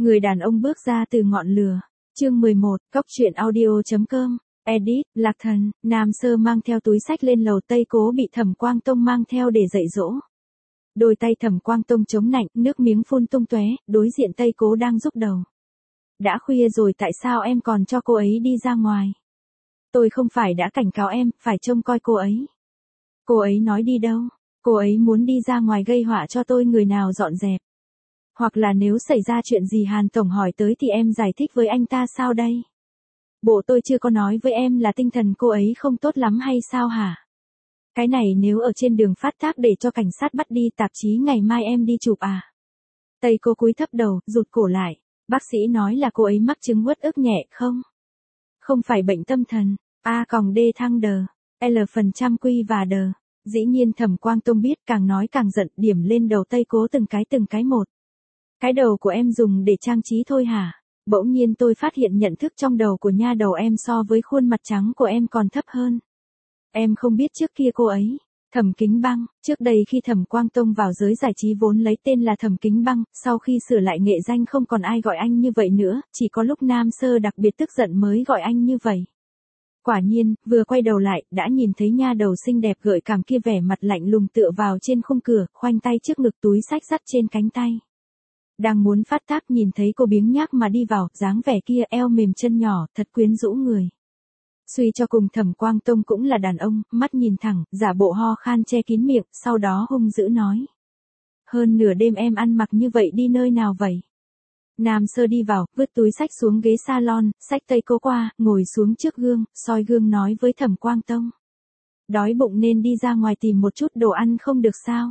Người đàn ông bước ra từ ngọn lửa. Chương 11, Cốc truyện audio.com. Edit, Lạc Thần. Nam Sơ mang theo túi sách lên lầu Tây Cố bị Thẩm Quang Tông mang theo để dạy dỗ. Đôi tay Thẩm Quang Tông chống nạnh, nước miếng phun tung tóe, đối diện Tây Cố đang rúc đầu. Đã khuya rồi tại sao em còn cho cô ấy đi ra ngoài? Tôi không phải đã cảnh cáo em, phải trông coi cô ấy. Cô ấy nói đi đâu? Cô ấy muốn đi ra ngoài gây họa cho tôi, người nào dọn dẹp? Hoặc là nếu xảy ra chuyện gì Hàn Tổng hỏi tới thì em giải thích với anh ta sao đây? Bộ tôi chưa có nói với em là tinh thần cô ấy không tốt lắm hay sao hả? Cái này nếu ở trên đường phát tác để cho cảnh sát bắt đi, tạp chí ngày mai em đi chụp à? Tây Cô cúi thấp đầu, rụt cổ lại. Bác sĩ nói là cô ấy mắc chứng uất ức nhẹ không? Không phải bệnh tâm thần. A còng D thăng đờ. L phần trăm quy và đờ. Dĩ nhiên Thẩm Quang Tông biết, càng nói càng giận, điểm lên đầu Tây Cố từng cái một. Cái đầu của em dùng để trang trí thôi hả? Bỗng nhiên tôi phát hiện nhận thức trong đầu của nha đầu em so với khuôn mặt trắng của em còn thấp hơn. Em không biết trước kia cô ấy, Thẩm Kính Băng, trước đây khi Thẩm Quang Tông vào giới giải trí vốn lấy tên là Thẩm Kính Băng, sau khi sửa lại nghệ danh không còn ai gọi anh như vậy nữa, chỉ có lúc Nam Sơ đặc biệt tức giận mới gọi anh như vậy. Quả nhiên, vừa quay đầu lại, đã nhìn thấy nha đầu xinh đẹp gợi cảm kia vẻ mặt lạnh lùng tựa vào trên khung cửa, khoanh tay trước ngực, túi sách dắt trên cánh tay. Đang muốn phát tác nhìn thấy cô biếng nhác mà đi vào, dáng vẻ kia, eo mềm chân nhỏ, thật quyến rũ người. Suy cho cùng Thẩm Quang Tông cũng là đàn ông, mắt nhìn thẳng, giả bộ ho khan che kín miệng, sau đó hung dữ nói. Hơn nửa đêm em ăn mặc như vậy đi nơi nào vậy? Nam Sơ đi vào, vứt túi sách xuống ghế salon, xách Tây Cố qua, ngồi xuống trước gương, soi gương nói với Thẩm Quang Tông. Đói bụng nên đi ra ngoài tìm một chút đồ ăn không được sao?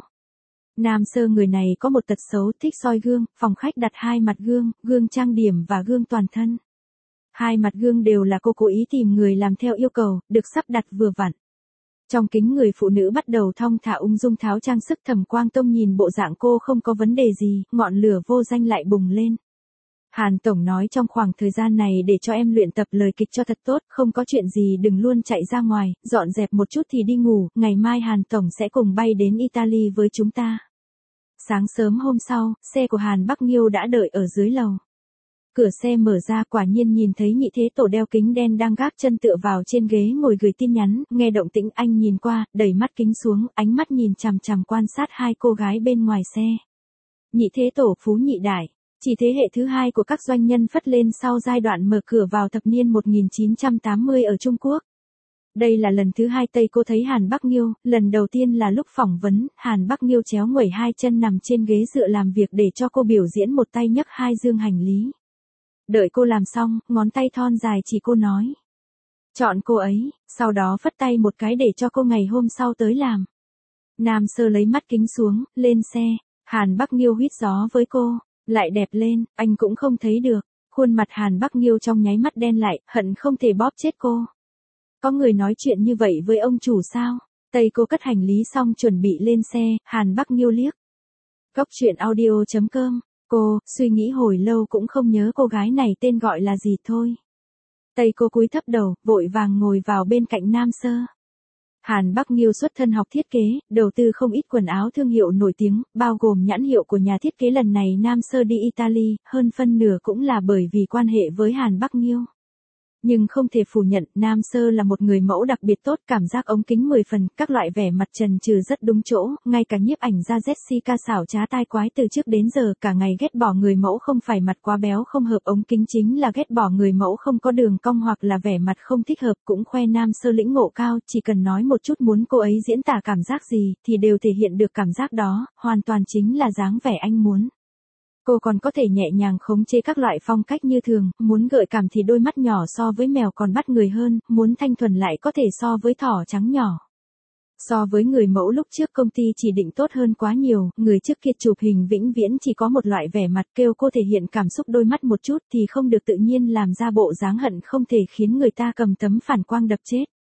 Nam Sơ người này có một tật xấu, thích soi gương, phòng khách đặt hai mặt gương, gương trang điểm và gương toàn thân. Hai mặt gương đều là cô cố ý tìm người làm theo yêu cầu, được sắp đặt vừa vặn. Trong kính người phụ nữ bắt đầu thong thả ung dung tháo trang sức. Thẩm Quang Tông nhìn bộ dạng cô không có vấn đề gì, ngọn lửa vô danh lại bùng lên. Hàn Tổng nói trong khoảng thời gian này để cho em luyện tập lời kịch cho thật tốt, không có chuyện gì đừng luôn chạy ra ngoài, dọn dẹp một chút thì đi ngủ, ngày mai Hàn Tổng sẽ cùng bay đến Italy với chúng ta. Sáng sớm hôm sau, xe của Hàn Bắc Nghiêu đã đợi ở dưới lầu. Cửa xe mở ra, quả nhiên nhìn thấy Nhị Thế Tổ đeo kính đen đang gác chân tựa vào trên ghế ngồi gửi tin nhắn, nghe động tĩnh anh nhìn qua, đẩy mắt kính xuống, ánh mắt nhìn chằm chằm quan sát hai cô gái bên ngoài xe. Nhị Thế Tổ Phú Nhị Đại, chỉ thế hệ thứ hai của các doanh nhân phất lên sau giai đoạn mở cửa vào thập niên 1980 ở Trung Quốc. Đây là lần thứ hai Tây Cô thấy Hàn Bắc Nghiêu, lần đầu tiên là lúc phỏng vấn, Hàn Bắc Nghiêu chéo nguẩy hai chân nằm trên ghế dựa làm việc để cho cô biểu diễn, một tay nhấc hai dương hành lý. Đợi cô làm xong, ngón tay thon dài chỉ cô nói. Chọn cô ấy, sau đó phất tay một cái để cho cô ngày hôm sau tới làm. Nam Sơ lấy mắt kính xuống, lên xe, Hàn Bắc Nghiêu huýt gió với cô, lại đẹp lên, anh cũng không thấy được. Khuôn mặt Hàn Bắc Nghiêu trong nháy mắt đen lại, hận không thể bóp chết cô. Có người nói chuyện như vậy với ông chủ sao? Tây Cô cất hành lý xong chuẩn bị lên xe, Hàn Bắc Nghiêu liếc. Cốc truyện audio.com. Cô, suy nghĩ hồi lâu cũng không nhớ cô gái này tên gọi là gì thôi. Tây Cô cúi thấp đầu, vội vàng ngồi vào bên cạnh Nam Sơ. Hàn Bắc Nghiêu xuất thân học thiết kế, đầu tư không ít quần áo thương hiệu nổi tiếng, bao gồm nhãn hiệu của nhà thiết kế. Lần này Nam Sơ đi Italy, hơn phân nửa cũng là bởi vì quan hệ với Hàn Bắc Nghiêu. Nhưng không thể phủ nhận, Nam Sơ là một người mẫu đặc biệt tốt, cảm giác ống kính 10 phần, các loại vẻ mặt trần trừ rất đúng chỗ, ngay cả nhiếp ảnh gia Jessica xảo trá tai quái từ trước đến giờ cả ngày ghét bỏ người mẫu không phải mặt quá béo không hợp ống kính, chính là ghét bỏ người mẫu không có đường cong hoặc là vẻ mặt không thích hợp, cũng khoe Nam Sơ lĩnh ngộ cao, chỉ cần nói một chút muốn cô ấy diễn tả cảm giác gì, thì đều thể hiện được cảm giác đó, hoàn toàn chính là dáng vẻ anh muốn. Cô còn có thể nhẹ nhàng khống chế các loại phong cách như thường, muốn gợi cảm thì đôi mắt nhỏ so với mèo còn bắt người hơn, muốn thanh thuần lại có thể so với thỏ trắng nhỏ. So với người mẫu lúc trước công ty chỉ định tốt hơn quá nhiều, người trước kia chụp hình vĩnh viễn chỉ có một loại vẻ mặt, kêu cô thể hiện cảm xúc đôi mắt một chút thì không được tự nhiên, làm ra bộ dáng hận không thể khiến người ta cầm tấm phản quang đập chết.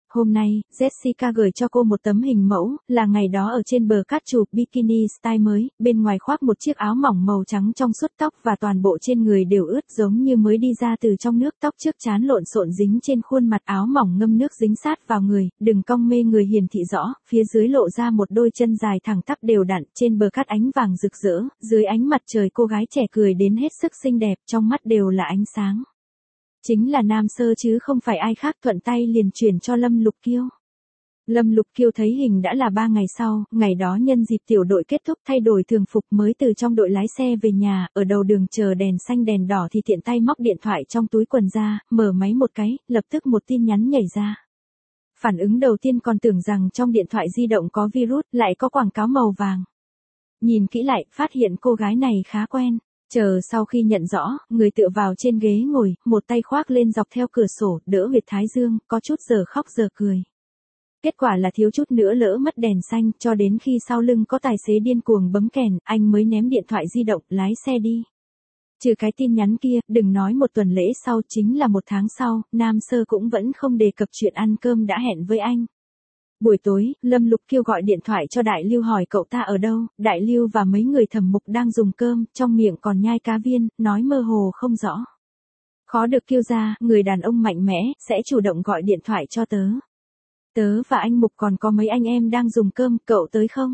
Hôm nay, Jessica gửi cho cô một tấm hình mẫu, là ngày đó ở trên bờ cát chụp bikini style mới, bên ngoài khoác một chiếc áo mỏng màu trắng trong suốt, tóc và toàn bộ trên người đều ướt giống như mới đi ra từ trong nước, tóc trước trán lộn xộn dính trên khuôn mặt, áo mỏng ngâm nước dính sát vào người, đường cong mê người hiển thị rõ, phía dưới lộ ra một đôi chân dài thẳng tắp đều đặn, trên bờ cát ánh vàng rực rỡ, dưới ánh mặt trời cô gái trẻ cười đến hết sức xinh đẹp, trong mắt đều là ánh sáng. Chính là Nam Sơ chứ không phải ai khác, thuận tay liền chuyển cho Lâm Lục Kiêu. Lâm Lục Kiêu thấy hình đã là 3 ngày sau, ngày đó nhân dịp tiểu đội kết thúc thay đổi thường phục mới từ trong đội lái xe về nhà, ở đầu đường chờ đèn xanh đèn đỏ thì tiện tay móc điện thoại trong túi quần ra, mở máy một cái, lập tức một tin nhắn nhảy ra. Phản ứng đầu tiên còn tưởng rằng trong điện thoại di động có virus, lại có quảng cáo màu vàng. Nhìn kỹ lại, phát hiện cô gái này khá quen. Chờ sau khi nhận rõ, người tựa vào trên ghế ngồi, một tay khoác lên dọc theo cửa sổ, đỡ huyệt thái dương, có chút giờ khóc giờ cười. Kết quả là thiếu chút nữa lỡ mất đèn xanh, cho đến khi sau lưng có tài xế điên cuồng bấm kèn, anh mới ném điện thoại di động, lái xe đi. Trừ cái tin nhắn kia, đừng nói một tuần lễ sau, chính là một tháng sau, Nam Sơ cũng vẫn không đề cập chuyện ăn cơm đã hẹn với anh. Buổi tối, Lâm Lục Kiêu gọi điện thoại cho Đại Lưu hỏi cậu ta ở đâu, Đại Lưu và mấy người Thẩm Mục đang dùng cơm, trong miệng còn nhai cá viên, nói mơ hồ không rõ. Khó được kêu ra, người đàn ông mạnh mẽ, sẽ chủ động gọi điện thoại cho tớ. Tớ và anh Mục còn có mấy anh em đang dùng cơm, cậu tới không?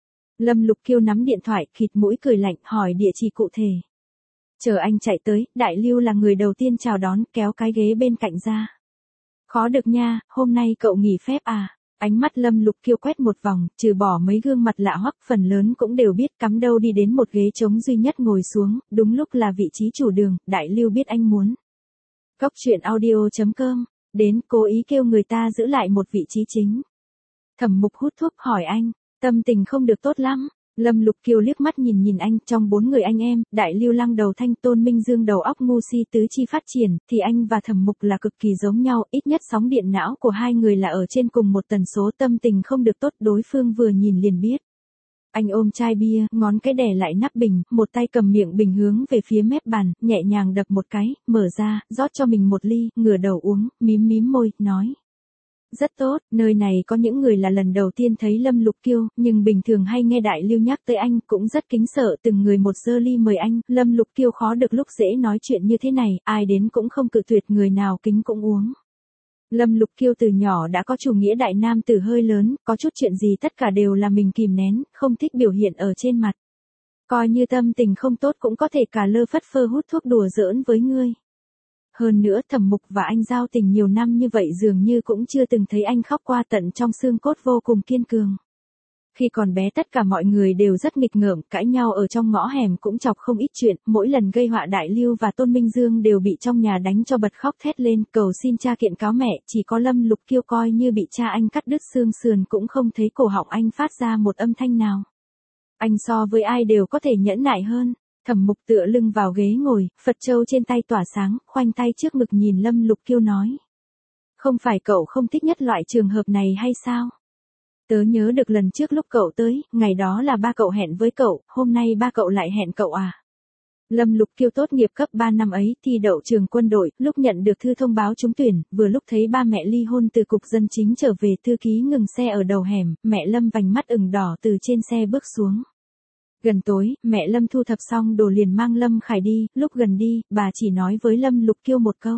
Lâm Lục Kiêu nắm điện thoại, khịt mũi cười lạnh, hỏi địa chỉ cụ thể. Chờ anh chạy tới, Đại Lưu là người đầu tiên chào đón, kéo cái ghế bên cạnh ra. Khó được nha, hôm nay cậu nghỉ phép à? Ánh mắt Lâm Lục Kiêu quét một vòng, trừ bỏ mấy gương mặt lạ hoắc, phần lớn cũng đều biết, cắm đầu đi đến một ghế trống duy nhất ngồi xuống, đúng lúc là vị trí chủ đường, Đại Lưu biết anh muốn. Cốc truyện audio.com, đến cố ý kêu người ta giữ lại một vị trí chính. Thẩm Mục hút thuốc hỏi anh, tâm tình không được tốt lắm. Lâm Lục Kiêu liếc mắt nhìn anh, trong 4 người anh em, Đại Lưu Lăng đầu thanh, Tôn Minh Dương đầu óc ngu si, tứ chi phát triển, thì anh và Thẩm Mục là cực kỳ giống nhau, ít nhất sóng điện não của hai người là ở trên cùng một tần số, tâm tình không được tốt, đối phương vừa nhìn liền biết. Anh ôm chai bia, ngón cái đè lại nắp bình, một tay cầm miệng bình hướng về phía mép bàn, nhẹ nhàng đập một cái, mở ra, rót cho mình một ly, ngửa đầu uống, mím môi, nói. Rất tốt, nơi này có những người là lần đầu tiên thấy Lâm Lục Kiêu, nhưng bình thường hay nghe Đại Lưu nhắc tới anh, cũng rất kính sợ, từng người một giơ ly mời anh, Lâm Lục Kiêu khó được lúc dễ nói chuyện như thế này, ai đến cũng không cự tuyệt, người nào kính cũng uống. Lâm Lục Kiêu từ nhỏ đã có chủ nghĩa đại nam tử hơi lớn, có chút chuyện gì tất cả đều là mình kìm nén, không thích biểu hiện ở trên mặt. Coi như tâm tình không tốt cũng có thể cả lơ phất phơ hút thuốc đùa giỡn với ngươi. Hơn nữa Thẩm Mục và anh giao tình nhiều năm như vậy dường như cũng chưa từng thấy anh khóc qua, tận trong xương cốt vô cùng kiên cường. Khi còn bé tất cả mọi người đều rất nghịch ngợm, cãi nhau ở trong ngõ hẻm cũng chọc không ít chuyện, mỗi lần gây họa Đại Lưu và Tôn Minh Dương đều bị trong nhà đánh cho bật khóc thét lên, cầu xin cha kiện cáo mẹ, chỉ có Lâm Lục Kiêu coi như bị cha anh cắt đứt xương sườn cũng không thấy cổ họng anh phát ra một âm thanh nào. Anh so với ai đều có thể nhẫn nại hơn. Thẩm Mục tựa lưng vào ghế ngồi, Phật châu trên tay tỏa sáng, khoanh tay trước ngực nhìn Lâm Lục Kiêu nói. Không phải cậu không thích nhất loại trường hợp này hay sao? Tớ nhớ được lần trước lúc cậu tới, ngày đó là ba cậu hẹn với cậu, hôm nay ba cậu lại hẹn cậu à? Lâm Lục Kiêu tốt nghiệp cấp 3 năm ấy, thi đậu trường quân đội, lúc nhận được thư thông báo trúng tuyển, vừa lúc thấy ba mẹ ly hôn từ cục dân chính trở về, thư ký ngừng xe ở đầu hẻm, mẹ Lâm vành mắt ửng đỏ từ trên xe bước xuống. Gần tối, mẹ Lâm thu thập xong đồ liền mang Lâm Khải đi, lúc gần đi, bà chỉ nói với Lâm Lục Kiêu một câu.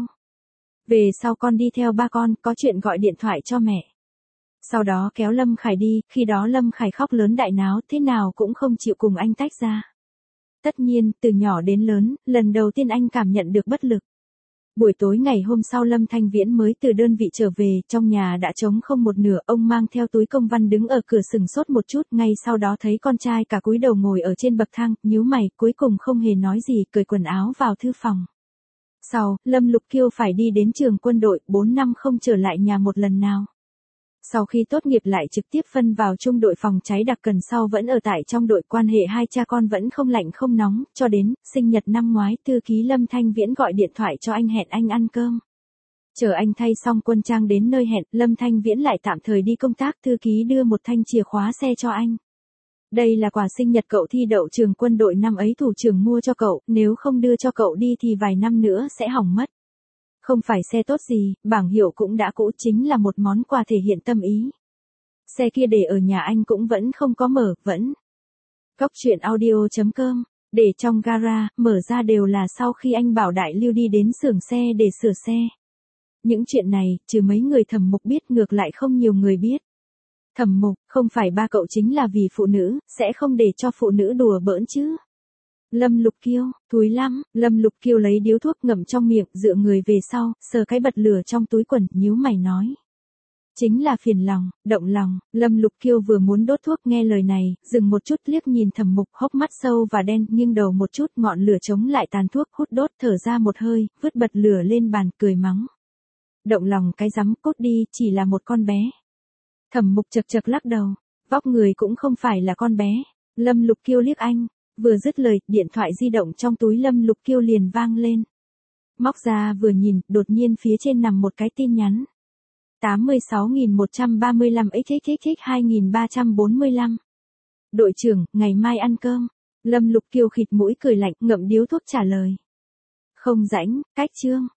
Về sau con đi theo ba con, có chuyện gọi điện thoại cho mẹ. Sau đó kéo Lâm Khải đi, khi đó Lâm Khải khóc lớn đại náo, thế nào cũng không chịu cùng anh tách ra. Tất nhiên, từ nhỏ đến lớn, lần đầu tiên anh cảm nhận được bất lực. Buổi tối ngày hôm sau Lâm Thanh Viễn mới từ đơn vị trở về, trong nhà đã trống không một nửa, ông mang theo túi công văn đứng ở cửa sừng sốt một chút, ngay sau đó thấy con trai cả cúi đầu ngồi ở trên bậc thang, nhíu mày, cuối cùng không hề nói gì, cởi quần áo vào thư phòng. Sau, Lâm Lục Kiêu phải đi đến trường quân đội, 4 năm không trở lại nhà một lần nào. Sau khi tốt nghiệp lại trực tiếp phân vào trung đội phòng cháy đặc cần, sau vẫn ở tại trong đội, quan hệ hai cha con vẫn không lạnh không nóng, cho đến sinh nhật năm ngoái thư ký Lâm Thanh Viễn gọi điện thoại cho anh hẹn anh ăn cơm. Chờ anh thay xong quân trang đến nơi hẹn, Lâm Thanh Viễn lại tạm thời đi công tác, thư ký đưa một thanh chìa khóa xe cho anh. Đây là quà sinh nhật cậu thi đậu trường quân đội năm ấy thủ trưởng mua cho cậu, nếu không đưa cho cậu đi thì vài năm nữa sẽ hỏng mất. Không phải xe tốt gì, bảng hiệu cũng đã cũ, chính là một món quà thể hiện tâm ý. Xe kia để ở nhà anh cũng vẫn không có mở, vẫn. Cóc truyện audio.com, để trong gara, mở ra đều là sau khi anh bảo Đại Lưu đi đến xưởng xe để sửa xe. Những chuyện này, trừ mấy người Thẩm Mục biết, ngược lại không nhiều người biết. Thẩm Mục, không phải ba cậu chính là vì phụ nữ, sẽ không để cho phụ nữ đùa bỡn chứ. Lâm Lục Kiêu, thúi lắm, Lâm Lục Kiêu lấy điếu thuốc ngậm trong miệng, dựa người về sau, sờ cái bật lửa trong túi quần, nhíu mày nói. Chính là phiền lòng, động lòng. Lâm Lục Kiêu vừa muốn đốt thuốc, nghe lời này, dừng một chút, liếc nhìn Thẩm Mục, hốc mắt sâu và đen, nghiêng đầu một chút, ngọn lửa chống lại tàn thuốc, hút đốt, thở ra một hơi, vứt bật lửa lên bàn, cười mắng. Động lòng cái rắm, cút đi, chỉ là một con bé. Thẩm Mục chật chật lắc đầu, vóc người cũng không phải là con bé. Lâm Lục Kiêu liếc anh, vừa dứt lời, điện thoại di động trong túi Lâm Lục Kiêu liền vang lên. Móc ra vừa nhìn, đột nhiên phía trên nằm một cái tin nhắn. 86.135 xxxx 2345. Đội trưởng, ngày mai ăn cơm. Lâm Lục Kiêu khịt mũi cười lạnh, ngậm điếu thuốc trả lời. Không rãnh, cách chương.